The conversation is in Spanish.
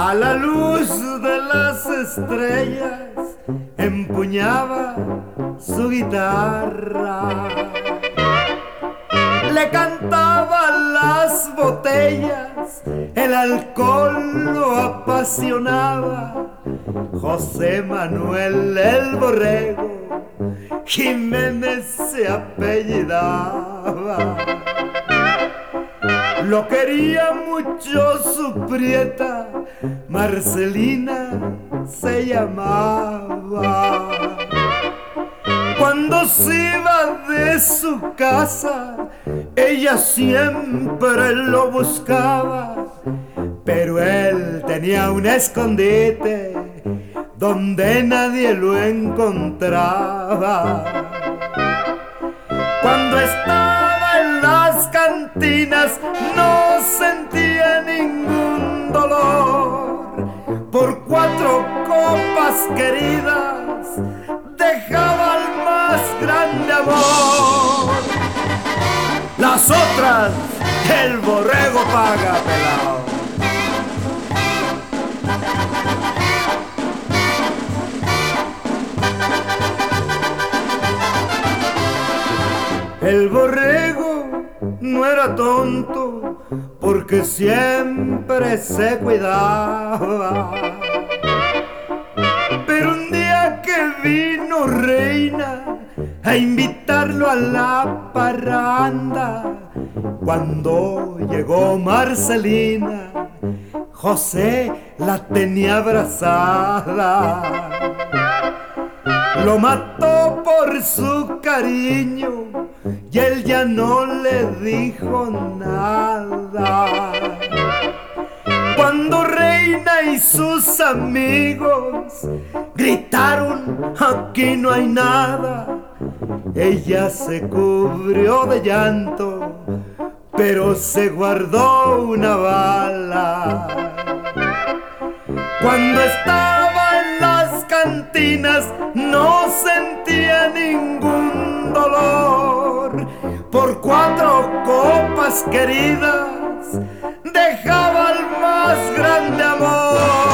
A la luz de las estrellas empuñaba su guitarra, le cantaba las botellas, el alcohol lo apasionaba. José Manuel el Borrego Jiménez se apellidaba. Lo quería mucho su prieta, Marcelina se llamaba. Cuando se iba de su casa, ella siempre lo buscaba, pero él tenía un escondite donde nadie lo encontraba. Cuando estaba en las cantinas no sentía ningún dolor. Por 4 copas queridas dejaba el más grande amor. Las otras el borrego paga, pelao. El borrego no era tonto porque siempre se cuidaba. Pero un día que vino Reina a invitarlo a la parranda, cuando llegó Marcelina, José la tenía abrazada. Lo mató por su cariño y él ya no le dijo nada. Cuando Reina y sus amigos gritaron aquí no hay nada, ella se cubrió de llanto, pero se guardó una bala. Cuando estaba en las cantinas no sentía ningún dolor. Por 4 copas queridas dejaba el más grande amor.